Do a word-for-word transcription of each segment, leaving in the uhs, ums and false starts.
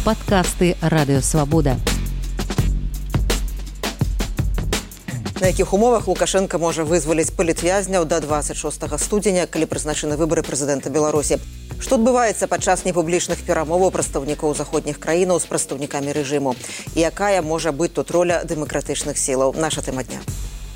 Падкасты Радыёвабода. На якіх умовах Лукашенко можа вызваліць палітвязняў да дваццаць шостага студзеня, калі прызначаны выбары прэзідэнта Беларусі? Што адбываецца падчас непублічных перамоваў прадстаўнікоў заходніх краінаў з прадстаўнікамі рэжыму? І якая можа быць тут роля дэмакратычных сілаў? Наша тэма дня.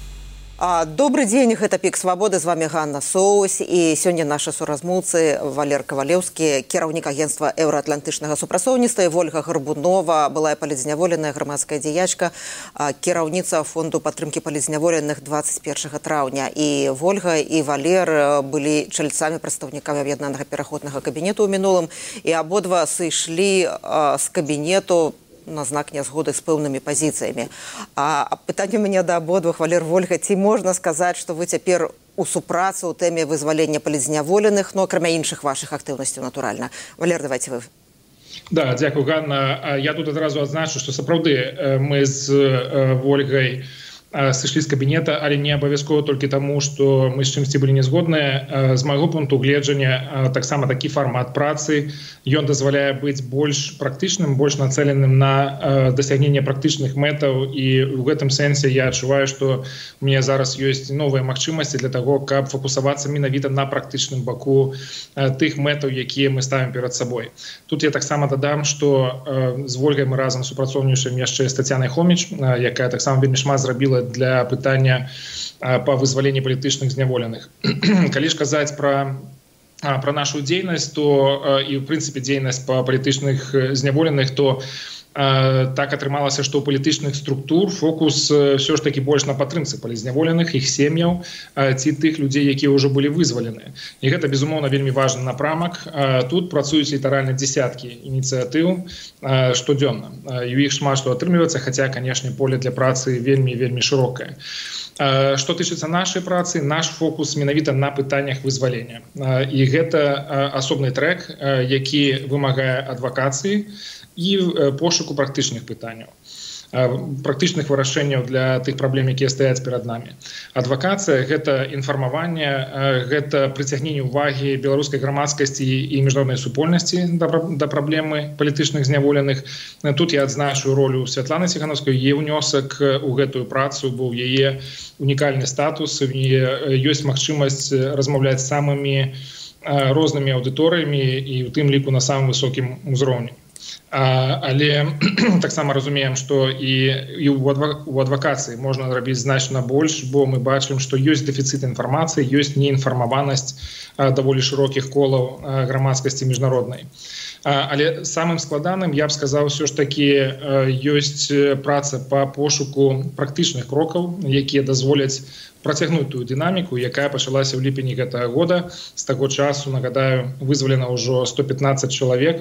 А, добрый дзень, гэта Пік Свабоды, з вами Ганна Соус, і сёння нашы суразмоўцы Валер Кавалеўскі, кіраўнік агенцтва еўраатлантычнага супрацоўніцтва, і Вольга Гарбунова, былая палітзняволеная грамадская дзеячка, кіраўніца фонду падтрымкі палітзняволеных дваццаць першага траўня. І Вольга і Валер былі чальцамі прадстаўнікамі аб'яднанага пераходнага кабінету ў мінулым, і абодва сышлі з кабінету на знак нязгоды з пэўнымі пазіцыямі. А пытанне у мяне да абодвух, Валер, Вольга, ці можна сказаць, што вы цяпер у супрацы ў тэме вызвалення палітзняволеных, ну, акрамя іншых вашых актыўнасцяў, натуральна. Валер, давайте вы. Да, дзякую, Ганна. Я тут адразу адзначу, што сапраўды мы з Вольгай сышлі з кабінета, але не абавязкова толькі таму, што мы з чымсьці былі нязгодныя. З майго пункту гледжання таксама такі фармат працы, ён дазваляе быць больш практычным, больш нацэленым на дасягненне практычных мэтаў, і ў гэтым сэнсе я адчуваю, што у мяне зараз ёсць новыя магчымасці для таго, каб фокусавацца менавіта на практычным баку тых мэтаў, якія мы ставім перад сабой. Тут я таксама дадам, што з Вольгай мы разам супрацоўнічаем яшчэ з Тацянай Хоміч, якая таксама вельмі шмат зрабіла для пытання па вызваленні палітычных зняволеных. Калі ж казаць пра пра нашу дзейнасць, то і ў прынцыпе дзейнасць па палітычных зняволеных, то так атрымалася, што ў палітычных структур фокус ўсё ж такі больш на падтрымцы палітзняволеных, іх сем'яў ці тых людзей, якія ўжо былі вызвалены. І гэта, безумоўна, вельмі важны напрамак. Тут працуюць літаральна дзесяткі ініцыятыў штодзённа. І ў іх шмат што атрымліваецца, хаця, канешне, поле для працы вельмі-вельмі шырокае. Што тычыцца нашай працы, наш фокус менавіта на пытаннях вызвалення. І гэта асобны трэк, які вымагае адвакацыі і пошуку практычных пытанняў, практычных вырашэнняў для тых праблем, якія стаяць перад намі. Адвакацыя – гэта інфармаванне, гэта прыцягненне ўвагі беларускай грамадскасці і міжнароднай супольнасці да праблемы палітычных зняволеных. Тут я адзначу ролю Святланы Ціхановскай, яе ўнёсак у гэтую працу быў яе унікальны статус, ёсць магчымасць размаўляць з самымі рознымі аўдыторыямі і ў тым ліку на самым высокім узроўні. Але таксама разумеем, што і ў адвакацыі можна зрабіць значна больш, бо мы бачым, што ёсць дэфіцыт інфармацыі, ёсць неінфармаванасць даволі шырокіх колаў грамадскасці міжнароднай. Але самым складаным, я б сказаў, ўсё ж такі ёсць праца па пошуку практычных крокаў, якія дазволяць працягнуць тую дынаміку, якая пачалася ў ліпені гэтага года. З таго часу, нагадаю, вызвалена ўжо сто пятнаццаць чалавек,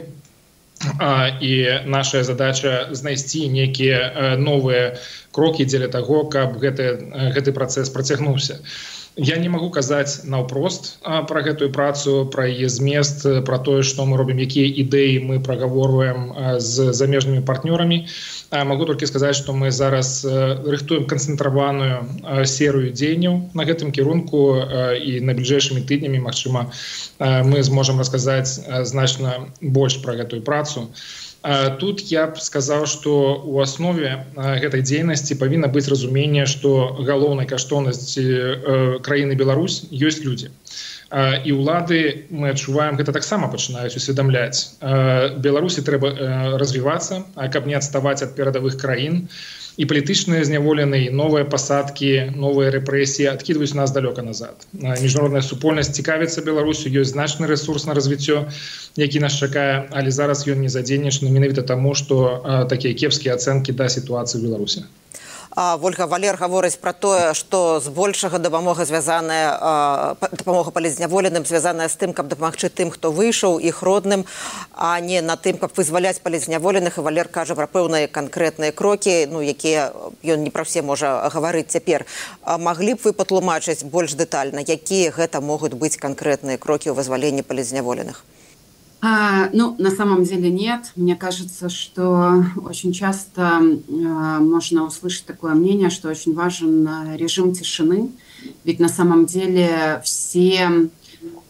і наша задача знайсці нейкія новыя крокі дзеля таго, каб гэты, гэты працэс працягнуўся. Я не магу казаць наўпрост пра гэтую працу, пра яе змест, пра тое, што мы робім, якія ідэі мы прагаворваем з замежнымі партнёрамі. Магу толькі сказаць, што мы зараз рыхтуем канцэнтраваную серыю дзеянняў на гэтым кірунку, і на бліжэйшымі тыднямі, магчыма, мы зможам расказаць значна больш пра гэтую працу. Тут я б сказаў, што ў аснове гэтай дзейнасці павінна быць разуменне, што галоўнай каштоўнасці краіны Беларусь ёсць людзі. І ўлады, мы адчуваем, гэта таксама пачынаюць усведамляць. Беларусі трэба развівацца, каб не адставаць ад перадавых краін. І палітычныя зняволеныя, новыя пасадкі, новыя рэпрэсіі адкідваюць нас далёка назад. Міжнародная супольнасць цікавіцца Беларусю, ёсць значны рэсурс на развіццё, які нас чакае, але зараз ён не задзейнічаны менавіта таму, што такія кепскія ацэнкі да сітуацыі ў Беларусі. Вольга, Валер гаворыць пра тое, што збольшага дапамога звязаная, дапамога палітзняволеным звязаная з тым, каб дапамагчы тым, хто выйшаў, іх родным, а не на тым, каб вызваляць палітзняволеных. І Валер кажа пра пэўныя канкрэтныя крокі, ну, якія ён не пра все можа гаварыць цяпер. Маглі б вы патлумачыць больш дэтальна, якія гэта могуць быць канкрэтныя крокі ў вызваленні палітзняволеных? А, ну, на самом деле нет. Мне кажется, что очень часто а, можно услышать такое мнение, что очень важен режим тишины. Ведь на самом деле все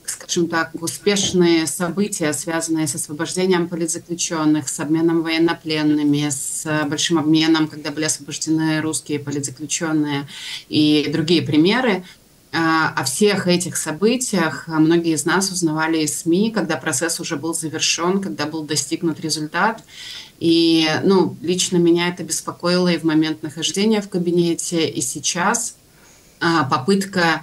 скажем так, успешные события, связанные с освобождением политзаключенных, с обменом военнопленными, с большим обменом, когда были освобождены русские политзаключенные и другие примеры. О всех этих событиях многие из нас узнавали из СМИ, когда процесс уже был завершен, когда был достигнут результат. И ну, лично меня это беспокоило и в момент нахождения в кабинете, и сейчас попытка,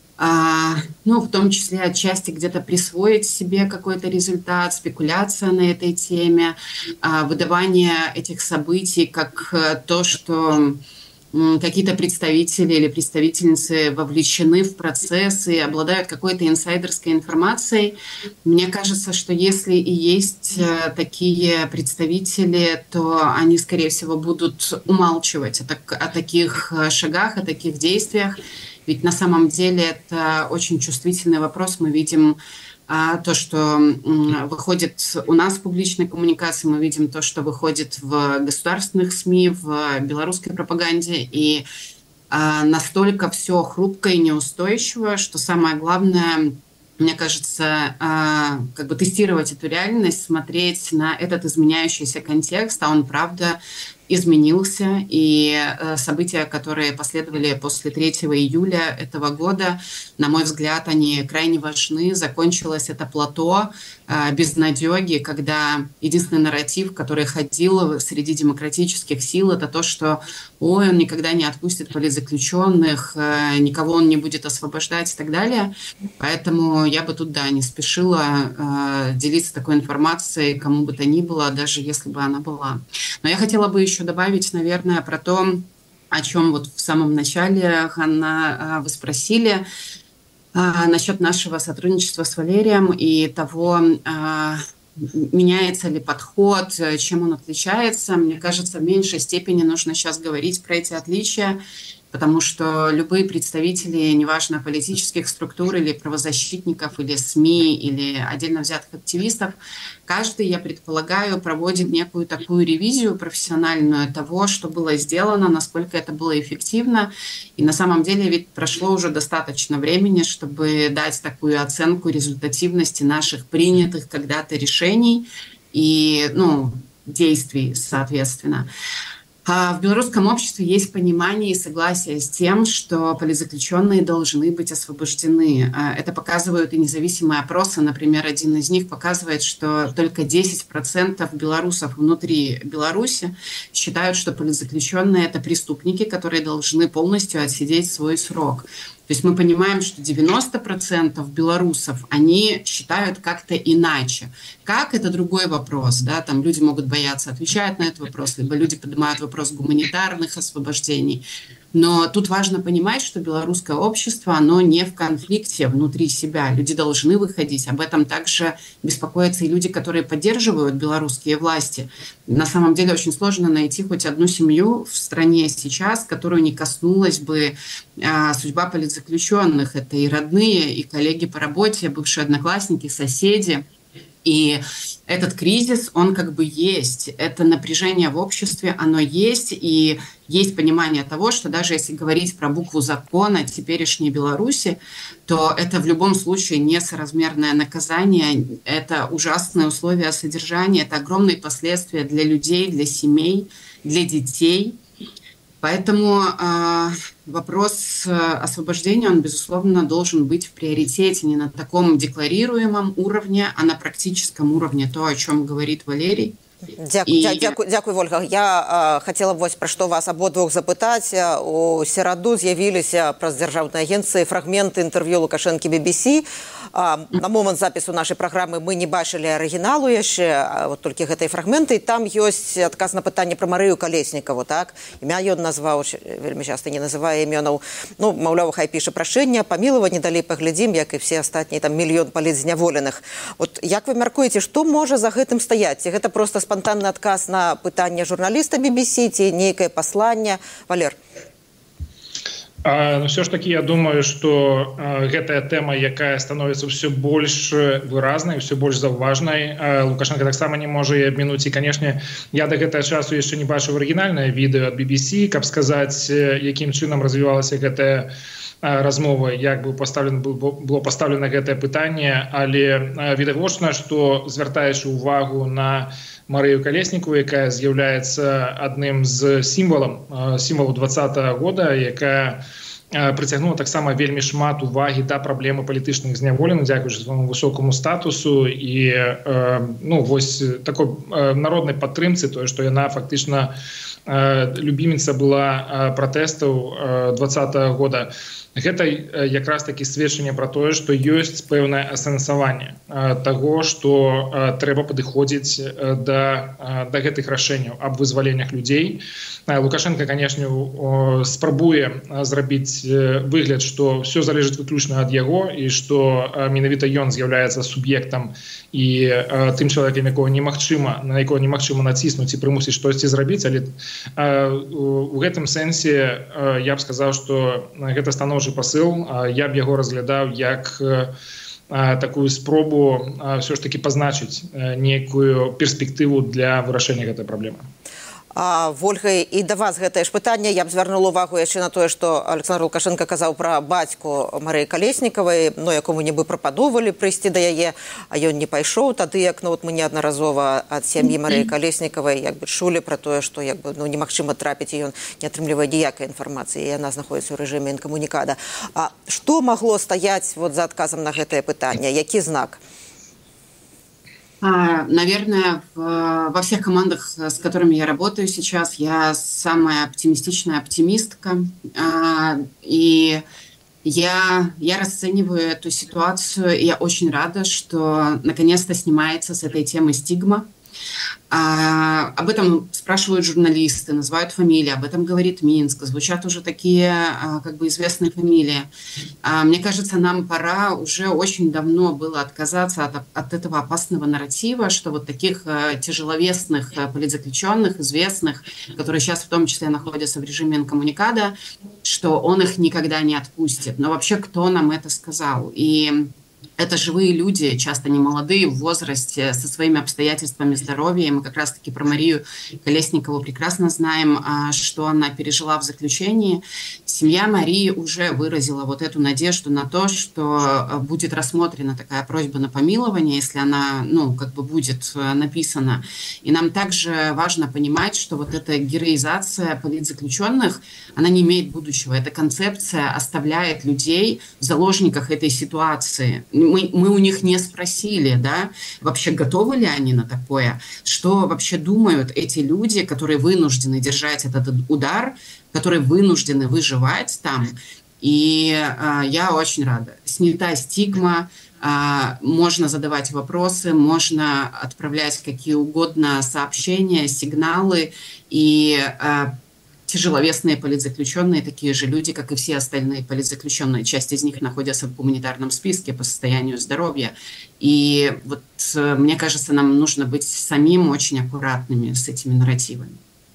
ну, в том числе отчасти где-то присвоить себе какой-то результат, спекуляция на этой теме, выдавание этих событий как то, что какие-то представители или представительницы вовлечены в процессы, обладают какой-то инсайдерской информацией. Мне кажется, что если и есть такие представители, то они, скорее всего, будут умалчивать о, так, о таких шагах, о таких действиях. Ведь на самом деле это очень чувствительный вопрос. Мы видим а то, что выходит у нас в публичной коммуникации, мы видим то, что выходит в государственных СМИ, в белорусской пропаганде, и а, настолько все хрупко и неустойчиво, что самое главное, мне кажется, а, как бы тестировать эту реальность, смотреть на этот изменяющийся контекст, а он, правда, изменился, и события, которые последовали после третьего июля этого года, на мой взгляд, они крайне важны. Закончилось это плато безнадеги, когда единственный нарратив, который ходил среди демократических сил, это то, что ой, он никогда не отпустит политзаключенных, никого он не будет освобождать и так далее. Поэтому я бы тут, да, не спешила делиться такой информацией кому бы то ни было, даже если бы она была. Но я хотела бы еще добавить, наверное, про то, о чем вот в самом начале, Ханна, вы спросили, насчет нашего сотрудничества с Валерием и того, меняется ли подход, чем он отличается. Мне кажется, в меньшей степени нужно сейчас говорить про эти отличия, потому что любые представители, неважно, политических структур или правозащитников, или СМИ, или отдельно взятых активистов, каждый, я предполагаю, проводит некую такую ревизию профессиональную того, что было сделано, насколько это было эффективно. И на самом деле ведь прошло уже достаточно времени, чтобы дать такую оценку результативности наших принятых когда-то решений и, ну, действий, соответственно. В белорусском обществе есть понимание и согласие с тем, что политзаключенные должны быть освобождены. Это показывают и независимые опросы. Например, один из них показывает, что только десять процентов белорусов внутри Беларуси считают, что политзаключенные – это преступники, которые должны полностью отсидеть свой срок. То есть мы понимаем, что девяносто процентов белорусов, они считают как-то иначе. Как – это другой вопрос. Да? Там люди могут бояться отвечать на этот вопрос, либо люди поднимают вопрос гуманитарных освобождений. Но тут важно понимать, что белорусское общество, оно не в конфликте внутри себя. Люди должны выходить. Об этом также беспокоятся и люди, которые поддерживают белорусские власти. На самом деле очень сложно найти хоть одну семью в стране сейчас, которую не коснулась бы а, судьба политзаключенных. Это и родные, и коллеги по работе, бывшие одноклассники, соседи. И этот кризис, он как бы есть. Это напряжение в обществе, оно есть. И есть понимание того, что даже если говорить про букву закона теперешней Беларуси, то это в любом случае несоразмерное наказание. Это ужасные условия содержания, это огромные последствия для людей, для семей, для детей. Поэтому э, вопрос освобождения, он, безусловно, должен быть в приоритете не на таком декларируемом уровне, а на практическом уровне, то, о чем говорит Валерий. Дякую, і... дякую, дякую, Вольга. Я а, хотела б вось пра што вас абодвух запытаць. У сераду з'явіліся праз дзяржаўныя агенцыі фрагменты інтэрв'ю Лукашэнкі би би си. А, на момант запісу нашай праграмы мы не бачылі арыгіналу яшчэ, а вот толькі гэтай фрагменты. Там ёсць адказ на пытанне пра Марыю Калеснікаву, так? Імя ён назваў, вельмі часта не называе імёнаў. Ну, маўляў, хай піша прашэнне, памілаванне, далей паглядзім, як і все астатнія там мільён палітзняволеных. Вот як вы мяркуеце, што можа за гэтым стаяць? Ці гэта проста спонтанный отказ на пытание журналиста би би си, ці нейкое послание? Валер? Но все ж таки я думаю, что гэтая тэма, якая становится все больш выразнай, все больш заўважнай, Лукашенко таксама не можа і абмінуць. І, канешне, я да гэтага часу яшчэ не бачыў арыгінальнае відэо ад би би сі, каб сказаць, якім чынам развівалася гэтая размова, як бы пастаўлена было пастаўлена гэтае пытанне, але відавочна, што звяртаючы ўвагу на Марыю Калеснікову, якая з'яўляецца адным з сімвалам сімвалу двадцатага года, якая прыцягнула таксама вельмі шмат увагі да праблемы палітычных зняволеных, дзякуючы свайму высокаму статусу і ну вось такой народнай падтрымцы, тое, што яна фактычна любіміца была пратэстаў двадцатага года. Гэта якраз такі сведчанне пра тое, што ёсць пэўнае асэнсаванне таго, што трэба падыходзіць да, да гэтых рашэнняў аб вызваленнях людзей. Лукашенко, канешне, спрабуе зрабіць выгляд, што ўсё залежыць выключна ад яго і што менавіта ён з'яўляецца суб'ектам і тым чалавекам, якога немагчыма, на якога немагчыма націснуць і прымусіць штосьці зрабіць, але у гэтым сэнсе я б сказаў, што гэта станоўчы пасыл, я б яго разглядаў як такую спробу все ж таки пазначыць нейкую перспектыву для вырашэння гэтай праблемы. А, Вольга, і да вас гэтае ж пытанне. Я б звярнула увагу яшчэ на тое, што Александр Лукашенко казаў пра бацьку Марыі Калеснікавай, ну, якому нібы прападоўвалі прыйсці да яе, а ён не пайшоў. Тады, як ну, вот мы неаднаразова ад сям'і Марыі Калеснікавай як бы чулі пра тое, што як бы, ну, немагчыма трапіць, і ён не атрымлівае ніякай інфармацыі, і яна знаходзіцца ў рэжыме інкамунікада. А што магло стаяць вот, за адказам на гэтае пытанне? Які знак? Наверное, в, во всех командах, с которыми я работаю сейчас, я самая оптимистичная оптимистка. И я, я расцениваю эту ситуацию, и я очень рада, что наконец-то снимается с этой темы стигма. А, об этом спрашивают журналисты, называют фамилии, об этом говорит Минск, звучат уже такие а, как бы известные фамилии. А, мне кажется, нам пора уже очень давно было отказаться от, от этого опасного нарратива, что вот таких а, тяжеловесных а, политзаключенных, известных, которые сейчас в том числе находятся в режиме инкоммуникада, что он их никогда не отпустит. Но вообще, кто нам это сказал? И это живые люди, часто не молодые, в возрасте, со своими обстоятельствами здоровья. И мы как раз-таки про Марию Колесникову прекрасно знаем, что она пережила в заключении. Семья Марии уже выразила вот эту надежду на то, что будет рассмотрена такая просьба на помилование, если она, ну, как бы будет написана. И нам также важно понимать, что вот эта героизация политзаключенных, она не имеет будущего. Эта концепция оставляет людей в заложниках этой ситуации. Мы, мы у них не спросили, да, вообще готовы ли они на такое, что вообще думают эти люди, которые вынуждены держать этот удар, которые вынуждены выживать там. И а, я очень рада. Снята стигма, а, можно задавать вопросы, можно отправлять какие угодно сообщения, сигналы, и а, тяжеловесные политзаключенные, такие же люди, как и все остальные политзаключенные. Часть из них находятся в гуманитарном списке по состоянию здоровья. И вот мне кажется, нам нужно быть самим очень аккуратными с этими нарративами.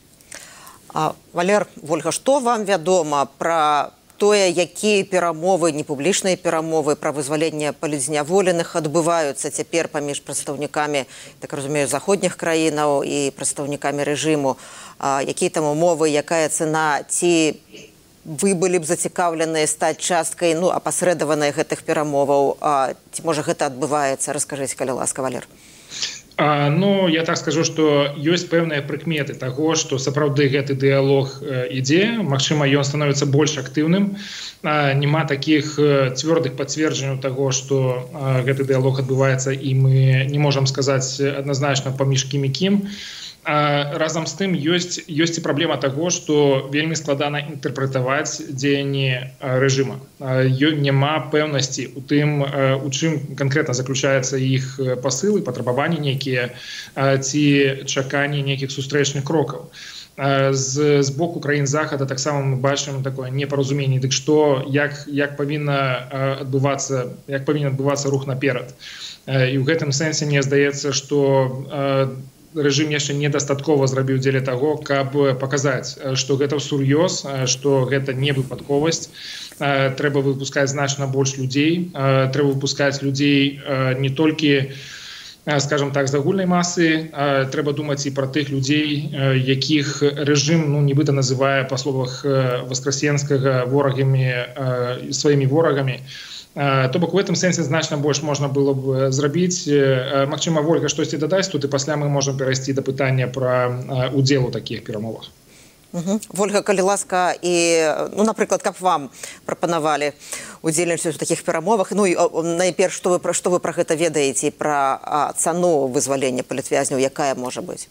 А, Валер, Вольга, што вам вядома пра тое, якія перамовы, непублічныя перамовы пра вызваленне палітзняволеных адбываюцца цяпер паміж прадстаўнікамі, так разумею, заходніх краінаў і прадстаўнікамі рэжыму? А, якія там умовы, якая цана, ці вы былі б зацікаўленыя стаць часткай, ну, апасрэдаванай гэтых перамоваў, а, ці можа гэта адбываецца? Раскажыце, калі ласка, Валер. А, ну, я так скажу, што ёсць пэўныя прыкметы таго, што сапраўды гэты дыялог э, ідзе, магчыма, ён становіцца больш актыўным. А, няма такіх э, цвёрдых пацверджанняў таго, што э, гэты дыялог адбываецца, і мы не можам сказаць адназначна паміж кім і кім. А, разам з тым ёсць, ёсць і праблема таго, што вельмі складана інтэрпрэтаваць дзеянні рэжыма. А, няма пэўнасці у тым, у чым канкрэтна заключаецца іх пасылы, патрабаванні нейкія, ці чаканні нейкіх сустрэчных крокаў. З, з боку краін захада таксама мы бачым такое непаразуменне, дык што, як, як павінна адбывацца, як павінен адбывацца рух наперад. І ў гэтым сэнсе мне здаецца, што рэжым яшчэ недастаткова зрабіў дзеля таго, каб паказаць, што гэта сур'ёз, што гэта не выпадковасць. Трэба выпускаць значна больш людзей, трэба выпускаць людзей не толькі, скажем так, з агульнай масы, трэба думаць і пра тых людзей, якіх рэжым, ну, нібыта называе, па словах Васкрасенскага, ворагамі, сваімі ворагамі. То бок, у гэтым сэнсе значна больш можна было б зрабіць. Магчыма, Вольга штосьці дадаць тут, і пасля мы можам перайсці да пытання пра удзел у такіх перамовах. Угу. Вольга, калі ласка, і, ну, напрыклад, каб вам прапанавалі удзельнічаць у такіх перамовах, ну, і найперш, што вы, што вы пра гэта ведаеце, пра цану вызвалення палітвязняў, якая можа быць?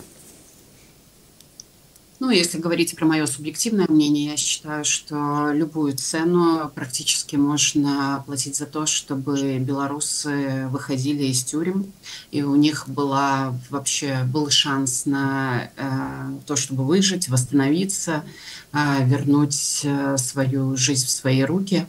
Ну, если говорить про мое субъективное мнение, я считаю, что любую цену практически можно платить за то, чтобы белорусы выходили из тюрем, и у них была вообще был шанс на э, то, чтобы выжить, восстановиться, э, вернуть э, свою жизнь в свои руки,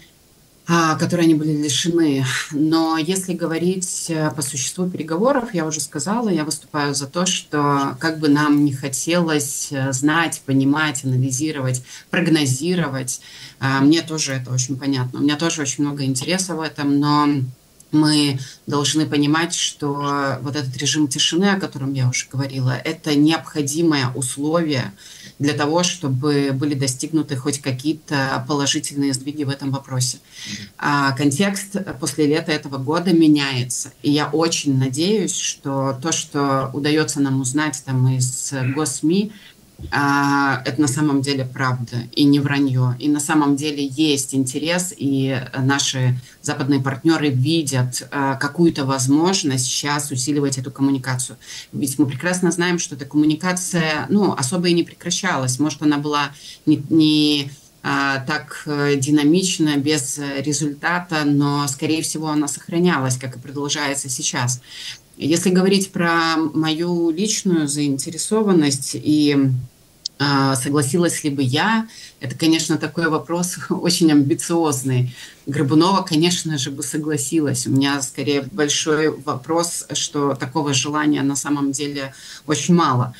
которые они были лишены. Но если говорить по существу переговоров, я уже сказала, я выступаю за то, что как бы нам не хотелось знать, понимать, анализировать, прогнозировать, мне тоже это очень понятно. У меня тоже очень много интереса в этом, но мы должны понимать, что вот этот режим тишины, о котором я уже говорила, это необходимое условие для того, чтобы были достигнуты хоть какие-то положительные сдвиги в этом вопросе. А контекст после лета этого года меняется. И я очень надеюсь, что то, что удается нам узнать там из госсми, это на самом деле правда и не вранье. И на самом деле есть интерес, и наши западные партнеры видят какую-то возможность сейчас усиливать эту коммуникацию. Ведь мы прекрасно знаем, что эта коммуникация, ну, особо и не прекращалась. Может, она была не, не а, так динамична, без результата, но, скорее всего, она сохранялась, как и продолжается сейчас. Если говорить про мою личную заинтересованность и э, согласилась ли бы я, это, конечно, такой вопрос очень амбициозный. Горбунова, конечно же, бы согласилась. У меня скорее большой вопрос, что такого желания на самом деле очень мало.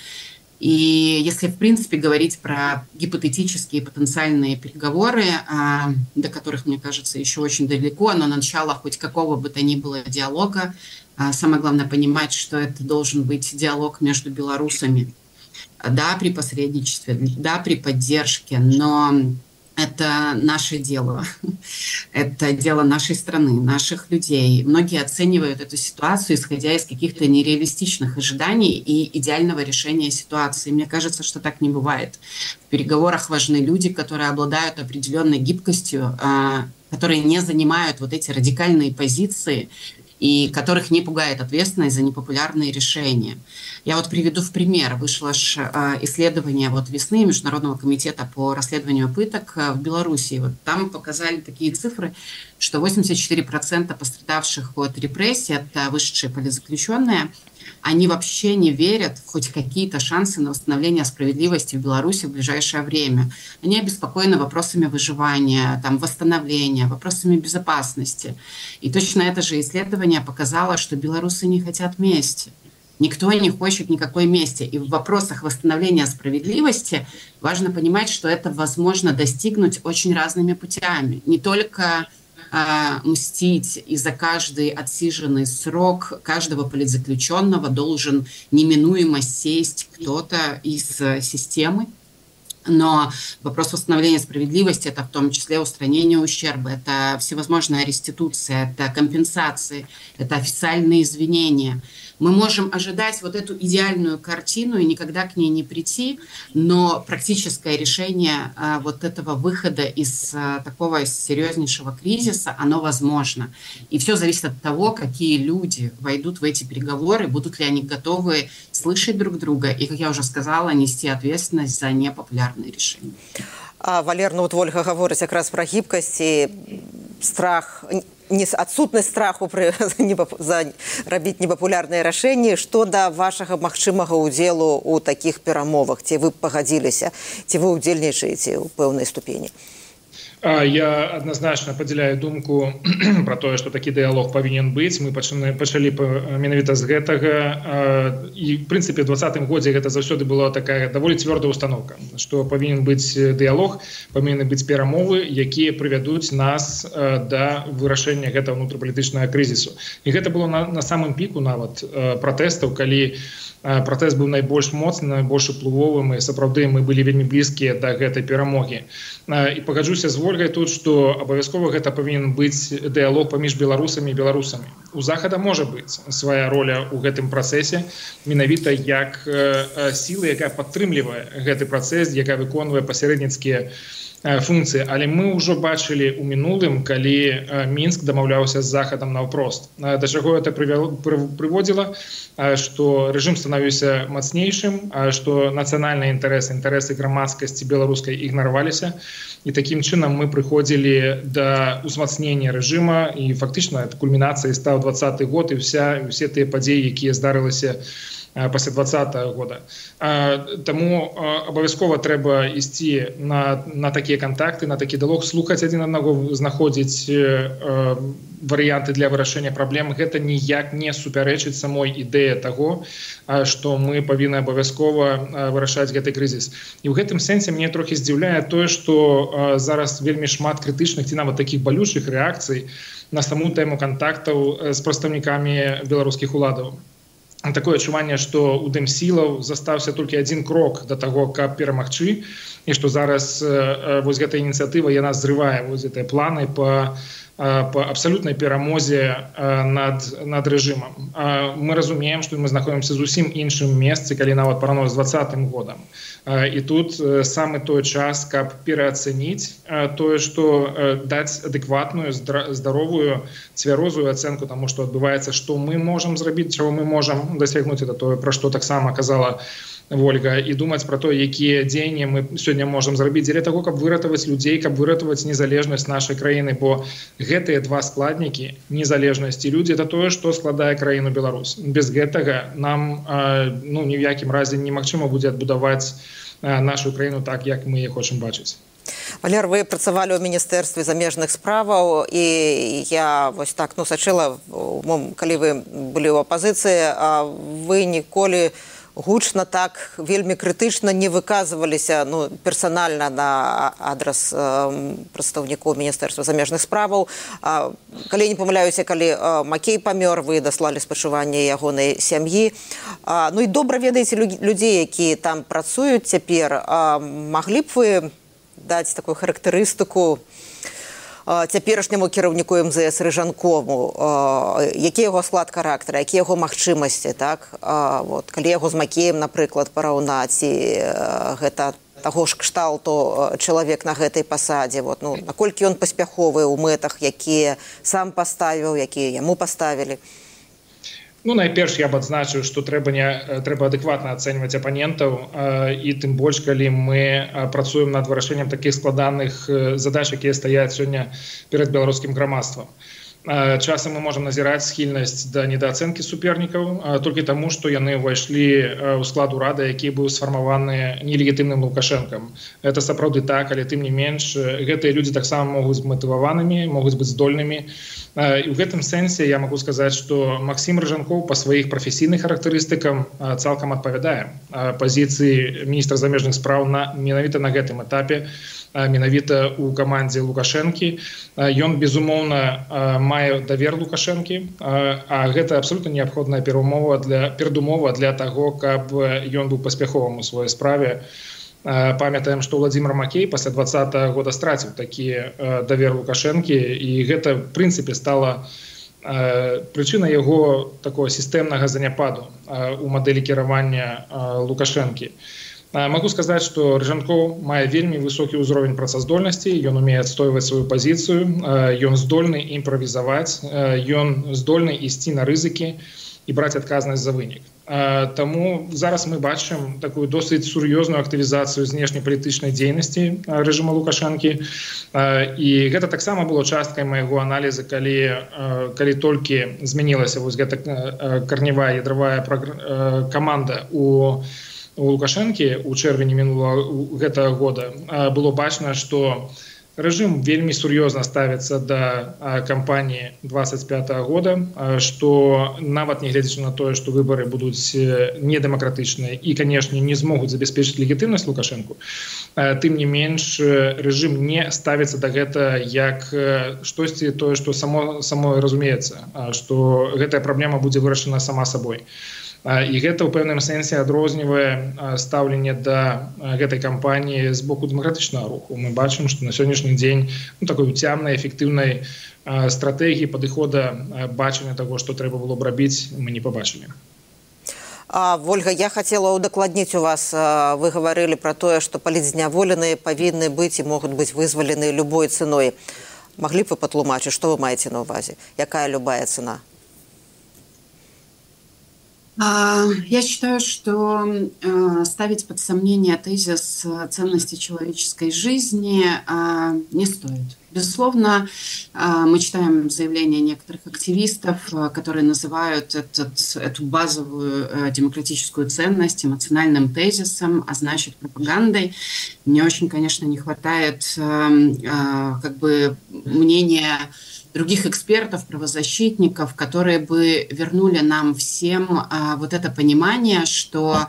И если, в принципе, говорить про гипотетические потенциальные переговоры, до которых, мне кажется, еще очень далеко, но начало хоть какого бы то ни было диалога, самое главное понимать, что это должен быть диалог между белорусами. Да, при посредничестве, да, при поддержке, но это наше дело. Это дело нашей страны, наших людей. Многие оценивают эту ситуацию, исходя из каких-то нереалистичных ожиданий и идеального решения ситуации. Мне кажется, что так не бывает. В переговорах важны люди, которые обладают определенной гибкостью, которые не занимают вот эти радикальные позиции, и которых не пугает ответственность за непопулярные решения. Я вот приведу в пример. Вышло исследование вот весны Международного комитета по расследованию пыток в Беларуси. Вот там показали такие цифры, что восемьдесят четыре процента пострадавших от репрессий, это вышедшие политзаключенные, они вообще не верят в хоть какие-то шансы на восстановление справедливости в Беларуси в ближайшее время. Они обеспокоены вопросами выживания, там, восстановления, вопросами безопасности. И точно это же исследование показало, что белорусы не хотят мести. Никто не хочет никакой мести. И в вопросах восстановления справедливости важно понимать, что это возможно достигнуть очень разными путями. Не только мстить, и за каждый отсиженный срок каждого политзаключенного должен неминуемо сесть кто-то из системы. Но вопрос восстановления справедливости – это в том числе устранение ущерба, это всевозможная реституция, это компенсации, это официальные извинения. Мы можем ожидать вот эту идеальную картину и никогда к ней не прийти, но практическое решение а, вот этого выхода из а, такого серьезнейшего кризиса, оно возможно. И все зависит от того, какие люди войдут в эти переговоры, будут ли они готовы слышать друг друга и, как я уже сказала, нести ответственность за непопулярные решения. А, Валер, ну вот Вольга говорит как раз про гибкость и страх, не адсутнасць страху пры, за рабіць непапулярныя рашэнні. Што да вашага магчымага ўдзелу ў такіх перамовах? Ці вы пагадзіліся, ці вы ўдзельнічаеце ў пэўнай ступені? Я адназначна падзяляю думку про тое, што такі дыялог павінен быць. Мы пачалі менавіта з гэтага. І, в прынцыпе, ў двадцатым годзе гэта заўсёды была такая даволі цвёрдая установка, што павінен быць дыялог, павінны быць перамовы, якія прывядуць нас да вырашэння гэтага внутрыпалітычнага крызісу. І гэта было на, на самым піку нават пратэстаў, калі пратэст быў найбольш моцны, найбольш уплывовым, і сапраўды мы былі вельмі блізкія да гэтай перамогі. І пагаджуся з Вольгай тут, што абавязкова гэта павінен быць дыялог паміж беларусамі і беларусамі. У Захада можа быць свая роля ў гэтым працэсе, менавіта як сілы, якая падтрымлівае гэты працэс, якая выконвае пасярэдніцкія функцыі. Але мы ўжо бачылі ў мінулым, калі Мінск дамаўляўся з Захадам наўпрост. Да чаго гэта прыводзіла? Што рэжым станавіўся мацнейшым, што нацыянальныя інтарэсы, інтарэсы грамадскасці беларускай ігнараваліся. І такім чынам мы прыходзілі да ўзмацнення рэжыма, і фактычна кульмінацыяй стаў двадцаты год і вся, усе тыя падзеі, якія здарыліся пасля двадцатага года. Таму абавязкова трэба ісці на, на такія кантакты, на такі дыялог, слухаць адзін аднаго, знаходзіць варыянты для вырашэння праблем. Гэта ніяк не супярэчыць самой ідэі таго, што мы павінны абавязкова вырашаць гэты крызіс. І ў гэтым сэнсе мне трохі здзіўляе тое, што зараз вельмі шмат крытычных ці нават такіх балючых рэакцый на саму тэму кантактаў з прадстаўнікамі беларускіх уладаў. Такое адчуванне, што ў Дэмсілаў застаўся толькі адзін крок да таго, каб перамагчы, і што зараз вось гэтая ініцыятыва, яна зрывае вось гэтыя планы па по абсолютной перамозе над, над рэжымам. Мы разумеем, што мы знаходзімся зусім іншым месцы, калі нават параўнаць з двадцатым годам. І тут самы той час, каб пераацэніць тое, што даць адэкватную, здаровую, цвярозую ацэнку таму, што адбываецца, што мы можам зрабіць, чаго мы можам дасягнуць, это тое, пра што таксама казала Вольга, і думаць пра то, якія дзеянні мы сёння можам зрабіць дзеля таго, каб выратаваць людзей, каб выратаваць незалежнасць нашай краіны, бо гэтыя два складнікі, незалежнасць і людзі, это тое, што складае краіну Беларусь. Без гэтага нам ну, ні ў якім разе немагчыма будзе адбудаваць нашу краіну так, як мы яе хочам бачыць. Валер, вы працавалі ў міністэрстве замежных справаў, і я вось так ну, сачыла, калі вы былі ў апазіцыі, вы ніколі гучна так вельмі крытычна не выказваліся ну, персанальна на адрас э, прадстаўнікоў міністэрства замежных справаў. А, калі не памыляюся, калі э, Макей памёр, вы даслалі спачуванне ягонай сям'і. А, ну і добра ведаеце людзей, якія там працуюць цяпер. А, маглі б вы даць такую характарыстыку цяперашняму кіраўніку эм зэ эс Рыжанкову, які яго склад характара, якія яго магчымасці, так? Вот, калі яго з Макеем, напрыклад, параўнаць, і гэта таго ж кшталту чалавек на гэтай пасадзе, вот, ну, наколькі ён паспяховы ў мэтах, якія сам паставіў, якія яму паставілі? Ну, найперш я б адзначыў, што трэба, не, трэба адэкватна ацэньваць апанентаў, і тым больш, калі мы працуем над вырашэннем такіх складаных задач, якія стаяць сёння перад беларускім грамадствам. Часам мы можам назіраць схільнасць да недаацэнкі супернікаў толькі таму, што яны ўвайшлі ў склад урада, які быў сфармаваны нелегітымным Лукашэнкам. Это сапраўды так, але тым не менш, гэтыя людзі таксама могуць быць матываванымі, могуць быць здольнымі. І ў гэтым сэнсе я магу сказаць, што Максім Рыжанкоў па сваіх прафесійных характарыстыкам цалкам адпавядае пазіцыі міністра замежных спраў на, менавіта на гэтым этапе, менавіта ў камандзе Лукашэнкі. Ён, безумоўна, мае давер Лукашэнкі, а гэта абсолютна неабходная перадумова для, перадумова для таго, каб ён быў паспяховым у сваёй справе. Памятаем, што Владзімир Макей пасля двадцатага года страціў такі давер Лукашэнкі, і гэта, в прынцыпе, стала прычынай яго такого сістэмнага заняпаду у мадэлі кіравання Лукашэнкі. Могу сказаць, што Рыжанкоў мае вельмі высокі ўзровень працаздольнасці, ён умее адстойваць сваю пазіцыю, ён здольны імправізаваць, ён здольны ісці на рызыкі і браць адказнасць за вынік. Таму зараз мы бачым такую досыць сур'ёзную актывізацыю знешнепалітычнай дзейнасці рэжыма Лукашэнкі. І гэта таксама было часткай майго аналіза, калі, калі толькі змянілася вось гэта карнявая ядравая каманда у у Лукашэнкі ў чэрвені мінулага гэтага года. Было бачна, што рэжым вельмі сур'ёзна ставіцца да кампаніі двадцать пятого года, што нават не гледзячы на тое, што выбары будуць недэмакратычныя і, канешне, не змогуць забяспечыць легітымнасць Лукашэнку, тым не менш рэжым не ставіцца да гэта як штосьці тое, што само самой разумеецца, што гэтая праблема будзе вырашана сама сабой. І гэта ў пэўным сэнсе адрознівае стаўленне да гэтай кампаніі з боку дэмакратычнага руху. Мы бачым, што на сённяшні дзень ну, такой уцямнай, эфектыўнай стратэгіі падыхода бачання таго, што трэба было б рабіць, мы не пабачылі. А, Вольга, я хотела удакладніць у вас. Вы говорили про тое, што палітзняволеныя павінны быць і могуць быць вызвалены любой ценой. Маглі б вы патлумачыць, што вы маеце на ўвазе? Якая любая цена? Я считаю, что ставить под сомнение тезис ценности человеческой жизни не стоит. Безусловно, мы читаем заявления некоторых активистов, которые называют этот, эту базовую демократическую ценность эмоциональным тезисом, а значит пропагандой. Мне очень, конечно, не хватает как бы мнения других экспертов, правозащитников, которые бы вернули нам всем а, вот это понимание, что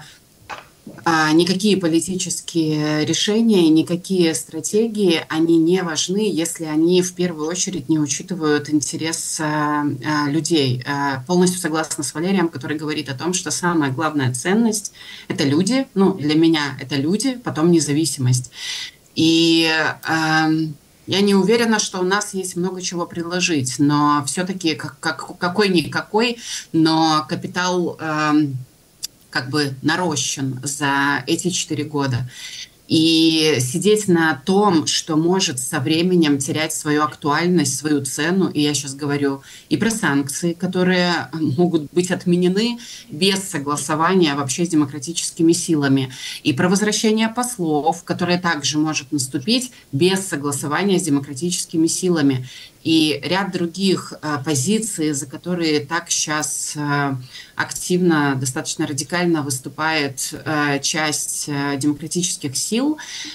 а, никакие политические решения, никакие стратегии, они не важны, если они в первую очередь не учитывают интерес а, а, людей. А, полностью согласна с Валерием, который говорит о том, что самая главная ценность – это люди, ну, для меня это люди, потом независимость. И а, я не уверена, что у нас есть много чего предложить, но все-таки как, как, какой-никакой, но капитал э, как бы нарощен за эти четыре года. И сидеть на том, что может со временем терять свою актуальность, свою цену, и я сейчас говорю и про санкции, которые могут быть отменены без согласования вообще с демократическими силами, и про возвращение послов, которое также может наступить без согласования с демократическими силами, и ряд других э, позиций, за которые так сейчас э, активно, достаточно радикально выступает э, часть э, демократических сил.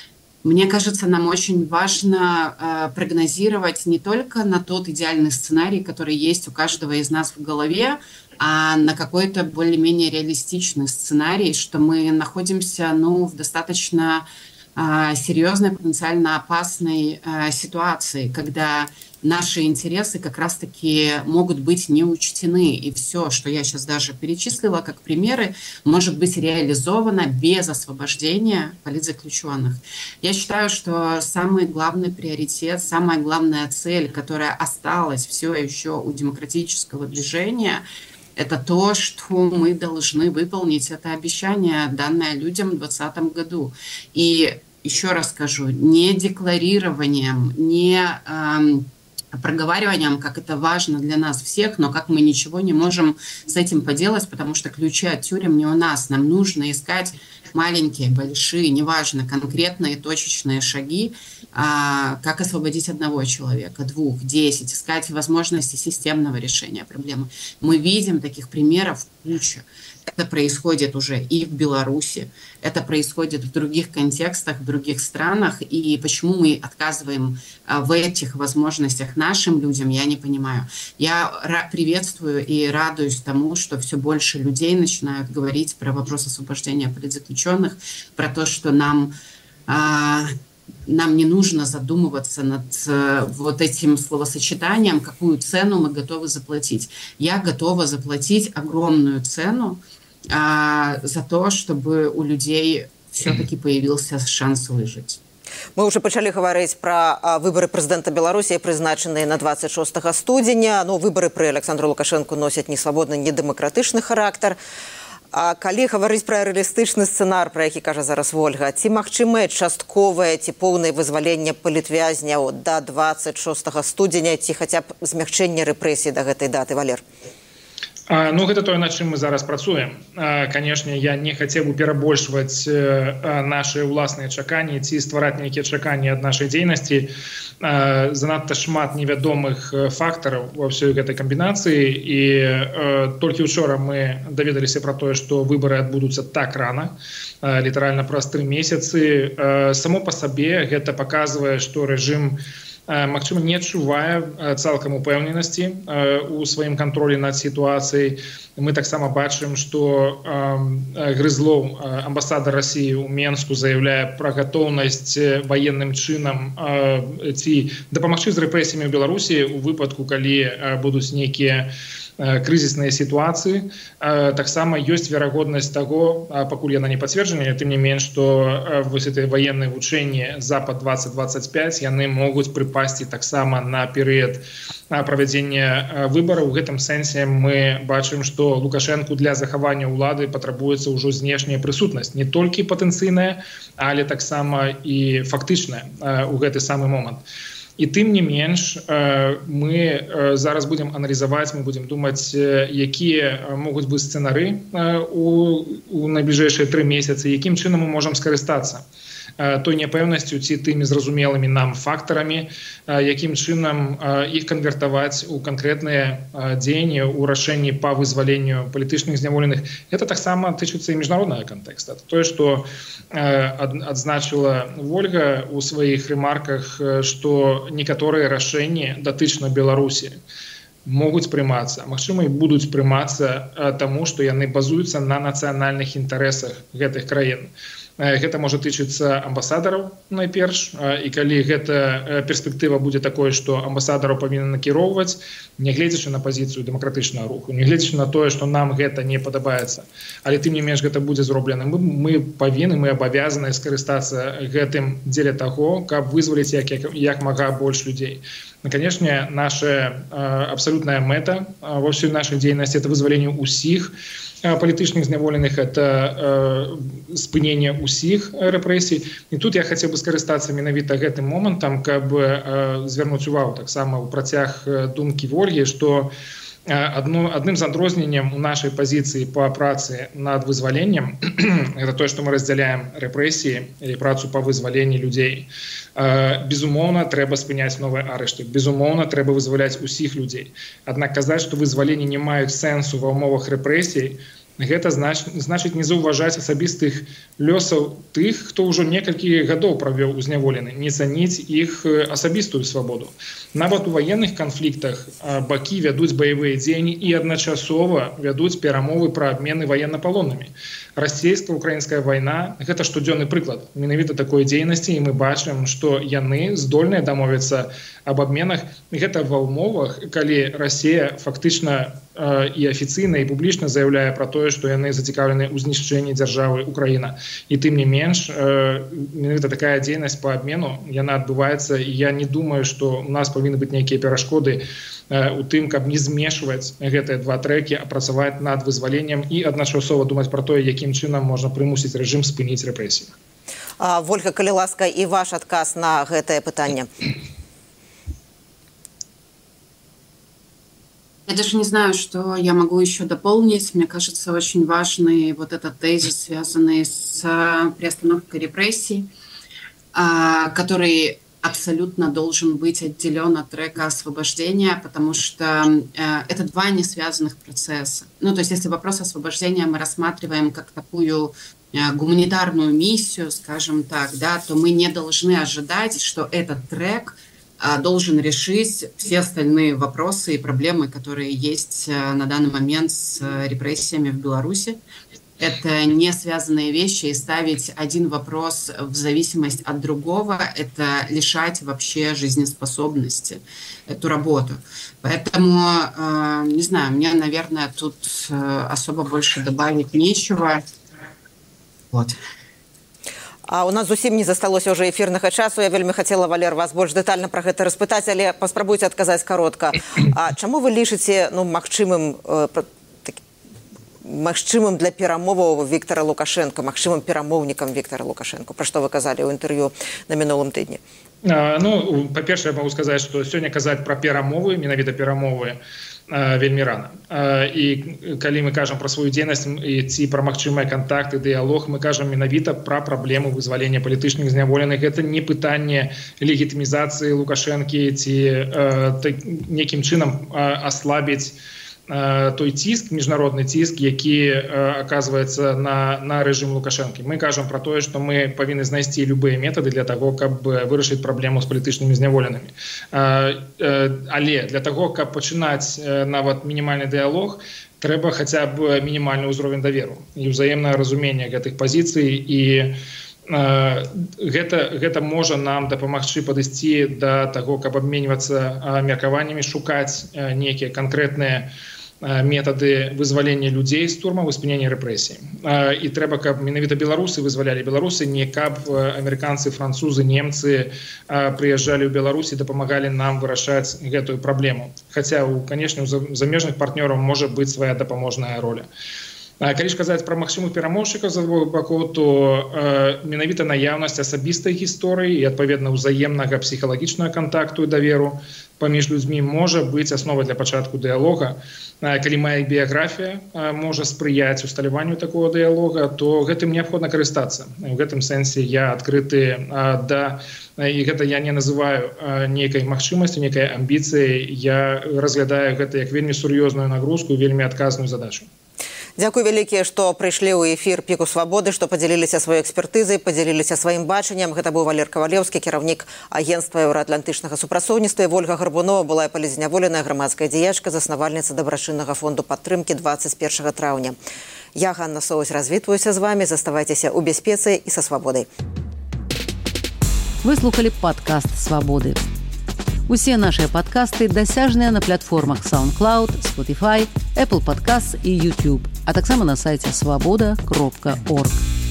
Мне кажется, нам очень важно э, прогнозировать не только на тот идеальный сценарий, который есть у каждого из нас в голове, а на какой-то более-менее реалистичный сценарий, что мы находимся ну, в достаточно э, серьезной, потенциально опасной э, ситуации, когда наши интересы как раз-таки могут быть не учтены. И все, что я сейчас даже перечислила как примеры, может быть реализовано без освобождения политзаключенных. Я считаю, что самый главный приоритет, самая главная цель, которая осталась все еще у демократического движения, это то, что мы должны выполнить это обещание, данное людям в двадцатом году. И еще раз скажу, не декларированием, не эм, проговариванием, как это важно для нас всех, но как мы ничего не можем с этим поделать, потому что ключи от тюрем не у нас. Нам нужно искать маленькие, большие, неважно, конкретные точечные шаги, а, как освободить одного человека, двух, десять, искать возможности системного решения проблемы. Мы видим таких примеров куча. Это происходит уже и в Беларуси, это происходит в других контекстах, в других странах. И почему мы отказываем в этих возможностях нашим людям, я не понимаю. Я приветствую и радуюсь тому, что все больше людей начинают говорить про вопрос освобождения политзаключенных, про то, что нам... Нам не нужно задумываться над э, вот этим словосочетанием, какую цену мы готовы заплатить. Я готова заплатить огромную цену э, за то, чтобы у людей все-таки появился шанс выжить. Мы уже пачалі гаварыць пра выбары прэзідэнта Беларусі, прызначаныя на двадцать шостага студзеня. Ну, выбары пры Александру Лукашэнку носяць не свабодны, не дэмакратычны характар. А калі гаварыць пра рэалістычны сцэнар, пра які кажа зараз Вольга, ці магчымае частковае ці поўнае вызваленне палітвязняў да двадцать шостага студзеня, ці хаця б змягчэнне рэпрэсій да гэтай даты, Валер? Ну, гэта тое, над чым мы зараз працуем. Канешне, я не хацеў бы перабольшваць нашы ўласныя чаканні ці ствараць нейкія чаканні ад нашай дзейнасці. Занадта шмат невядомых фактараў ва ўсёй гэтай камбінацыі, і толькі учора мы даведаліся пра тое, што выбары адбудуцца так рана, літаральна праз тры месяцы. Само па сабе гэта паказвае, што рэжым магчыма, не адчувае цалкам упэўненасці у сваім кантролі над сітуацыяй. Мы таксама бачым, што Грызлоў, амбасадар Расіі ў Менску, заяўляе пра гатоўнасць ваенным чынам ці дапамагчы з рэпрэсіямі ў Беларусі у выпадку, калі будуць нейкія крызісныя сітуацыі. Таксама ёсць верагоднасць таго, пакуль яна не пацверджана, тым не менш, што вось гэтыя ваенныя вучэнні Запад двадцать двадцать пять яны могуць прыпасці таксама на перыяд правядзення выбараў. У гэтым сэнсе мы бачым, што Лукашэнку для захавання ўлады патрабуецца ўжо знешняя прысутнасць, не толькі патэнцыйная, але таксама і фактычная ў гэты самы момант. І тым не менш, мы зараз будзем аналізаваць, мы будзем думаць, якія могуць быць сцэнары у найбліжэйшыя тры месяцы, якім чынам мы можам скарыстацца той няпэўнасцю ці тымі зразумелымі нам фактарамі, якім чынам іх канвертаваць у канкрэтныя дзеянні ў рашэнні па вызваленню палітычных зняволеных. Гэта таксама тычыцца і міжнароднага кантэкста. Тое, што адзначыла Вольга ў сваіх рэмарках, што некаторыя рашэнні датычна Беларусі могуць прымацца, магчыма, і будуць прымацца таму, што яны базуюцца на нацыянальных інтарэсах гэтых краін. Гэта можа тычыцца амбасадараў найперш, і калі гэта перспектыва будзе такой, што амбасадараў павінен накіроўваць, нягледзячы на пазіцыю дэмакратычнага руху, нягледзячы на тое, што нам гэта не падабаецца, але тым не менш гэта будзе зроблена. Мы, мы павінны, мы абавязаны скарыстацца гэтым дзеля таго, каб вызваліць як, як, як мага больш людзей. Канешне, наша абсалютная мэта ва ўсёй нашай дзейнасці — это вызваленне ўсіх палітычных зняволеных, это спыненне ўсіх рэпрэсій. І тут я хацеў бы скарыстацца менавіта гэтым момантам, каб звярнуць увагу таксама ў працяг думкі Вольгі, што Адно, адным з адрозненнем у нашай пазіцыі па працы над вызваленнем это тое, што мы раздзяляем рэпрэсіі і працу па вызваленні людзей. Безумоўна, трэба спыняць новыя арышты. Безумоўна, трэба вызваляць усіх людзей. Аднак казаць, што вызваленні не маюць сэнсу ва ўмовах рэпрэсій, гэта значыць не заўважаць асабістых лёсаў тых, хто ўжо некалькі гадоў правёў узняволены, не цаніць іх асабістую свабоду. Нават у ваенных канфліктах бакі вядуць баявыя дзеянні і адначасова вядуць перамовы пра абмены ваеннапалоннымі. Расійска-украінская вайна — гэта штодзённы прыклад менавіта такой дзейнасці, і мы бачым, што яны здольныя дамовіцца аб абменах. Гэта ва ўмовах, калі Расія фактычна і афіцыйна і публічна заяўляе пра тое, што яны зацікаўлены ў знішчэнні дзяржавы Украіна. І тым не менш, менавіта такая дзейнасць па абмену яна адбываецца, і я не думаю, што у нас павінны быць нейкія перашкоды у тым, каб не змешваць гэтыя два трэкі, а працаваць над вызваленнем і адначасова думаць пра тое, якім чынам можна прымусіць рэжым спыніць рэпрэсіі. Вольга, калі ласка, і ваш адказ на гэтае пытанне. Я даже не знаю, что я могу еще дополнить. Мне кажется, очень важный вот этот тезис, связанный с приостановкой репрессий, который абсолютно должен быть отделен от трека освобождения, потому что это два не связанных процесса. Ну, то есть, если вопрос освобождения мы рассматриваем как такую гуманитарную миссию, скажем так, да, то мы не должны ожидать, что этот трек должен решить все остальные вопросы и проблемы, которые есть на данный момент с репрессиями в Беларуси. Это не связанные вещи, и ставить один вопрос в зависимость от другого – это лишать вообще жизнеспособности эту работу. Поэтому, не знаю, мне, наверное, тут особо больше добавить нечего. Вот. А у нас зусім не засталося ўжо эфірнага часу. Я вельмі хацела, Валер, вас больш дэтальна пра гэта распытаць, але паспрабуйце адказаць каротка. А чаму вы лічыце, ну, магчымым, э, так, магчымым для перамоваў Віктора Лукашенка, магчымым перамоўнікам Віктора Лукашенко? Пра што вы казалі ў інтэрв'ю на мінулым тыдні? А, ну, па-першае, я магу сказаць, што сёння казаць пра перамовы, менавіта перамовы, вельмі рана. І калі мы кажам пра сваю дзейнасць ці пра магчымыя кантакты, дыялог, мы кажам менавіта пра праблему вызвалення палітычных зняволеных. Гэта не пытанне легітымізацыі Лукашэнкі ці некім чынам аслабіць той ціск, міжнародны ціск, які аказваецца на, на рэжым Лукашэнкі. Мы кажам пра тое, што мы павінны знайсці любыя метады для таго, каб вырашыць праблему з палітычнымі зняволенымі. Але для таго, каб пачынаць нават мінімальны дыялог, трэба хаця б мінімальны ўзровень даверу і ўзаемнае разуменне гэтых пазіцый, і гэта, гэта можа нам дапамагчы падысці да таго, каб абменьвацца меркаваннямі, шукаць нейкія канкрэтныя метады вызвалення людзей з турмаў і спынення рэпрэсій. І трэба, каб менавіта беларусы вызвалялі беларусы, не каб амерыканцы, французы, немцы прыязджалі ў Беларусі, дапамагалі нам вырашаць гэтую праблему. Хаця, канешне, у замежных партнёраў можа быць свая дапаможная роля. Калі ж казаць пра магчымых перамоўшчыкаў з абодвух бакоў, то э, менавіта наяўнасць асабістай гісторыі і, адпаведна, узаемнага псіхалагічнага кантакту і даверу паміж людзьмі можа быць асновай для пачатку дыялога. Калі мая біяграфія можа спрыяць усталяванню такого дыялога, то гэтым неабходна карыстацца. У гэтым сэнсе я адкрыты да, і гэта я не называю нейкай магчымасцю, нейкай амбіцыяй, я разглядаю гэта як вельмі сур'ёзную нагрузку, вельмі адказную задачу. Дзякуй вялікія, што прыйшлі ў эфір Піку Свабоды, што падзяліліся сваёй экспертызай, падзяліліся сваім бачаннем. Гэта быў Валер Кавалеўскі, кіраўнік агенцтва еўраатлантычнага супрацоўніцтва. Вольга Гарбунова была палізняволеная грамадская дзеячка, заснавальніца дабрачыннага фонду падтрымкі дваццаць першага траўня. Я, Ганна Соўць, развітваюся з вамі. Заставайцеся ў бяспецы і са свабодай. Вы слухали падкаст «Свабоды». Усе нашыя падкасты дасяжныя на платформах SoundCloud, Spotify, Apple Podcasts і YouTube, а таксама на сайце свабода кропка орг.